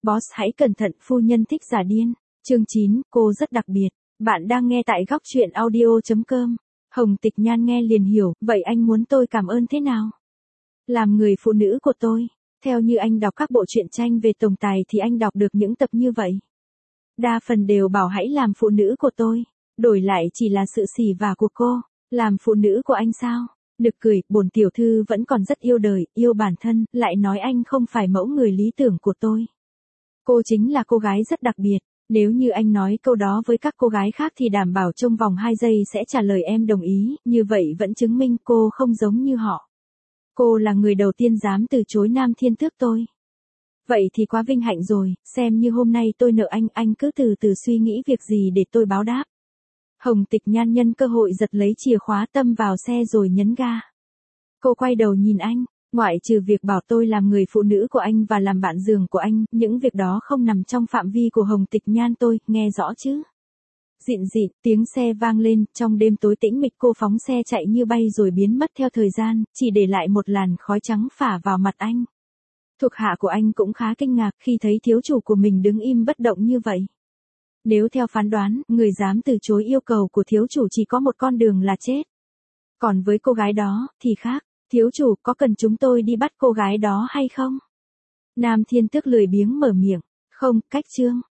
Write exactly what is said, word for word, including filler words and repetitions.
Boss hãy cẩn thận, phu nhân thích giả điên. Chương chín, cô rất đặc biệt. Bạn đang nghe tại góc truyện audio chấm com. Hồng Tịch Nhan nghe liền hiểu, vậy anh muốn tôi cảm ơn thế nào? Làm người phụ nữ của tôi. Theo như anh đọc các bộ truyện tranh về tổng tài thì anh đọc được những tập như vậy. Đa phần đều bảo hãy làm phụ nữ của tôi. Đổi lại chỉ là sự xỉ vả của cô. Làm phụ nữ của anh sao? Nực cười, bổn tiểu thư vẫn còn rất yêu đời, yêu bản thân, lại nói anh không phải mẫu người lý tưởng của tôi. Cô chính là cô gái rất đặc biệt. Nếu như anh nói câu đó với các cô gái khác thì đảm bảo trong vòng hai giây sẽ trả lời em đồng ý, như vậy vẫn chứng minh cô không giống như họ. Cô là người đầu tiên dám từ chối nam thiên tước tôi. Vậy thì quá vinh hạnh rồi, xem như hôm nay tôi nợ anh, anh cứ từ từ suy nghĩ việc gì để tôi báo đáp. Hồng Tịch Nhan nhân cơ hội giật lấy chìa khóa tâm vào xe rồi nhấn ga. Cô quay đầu nhìn anh, ngoại trừ việc bảo tôi làm người phụ nữ của anh và làm bạn giường của anh, những việc đó không nằm trong phạm vi của Hồng Tịch Nhan tôi, nghe rõ chứ? Dịn dịn, tiếng xe vang lên, trong đêm tối tĩnh mịch cô phóng xe chạy như bay rồi biến mất theo thời gian, chỉ để lại một làn khói trắng phả vào mặt anh. Thuộc hạ của anh cũng khá kinh ngạc khi thấy thiếu chủ của mình đứng im bất động như vậy. Nếu theo phán đoán, người dám từ chối yêu cầu của thiếu chủ chỉ có một con đường là chết. Còn với cô gái đó, thì khác. Thiếu chủ, có cần chúng tôi đi bắt cô gái đó hay không? Nam thiên tước lười biếng mở miệng. Không, cách chương.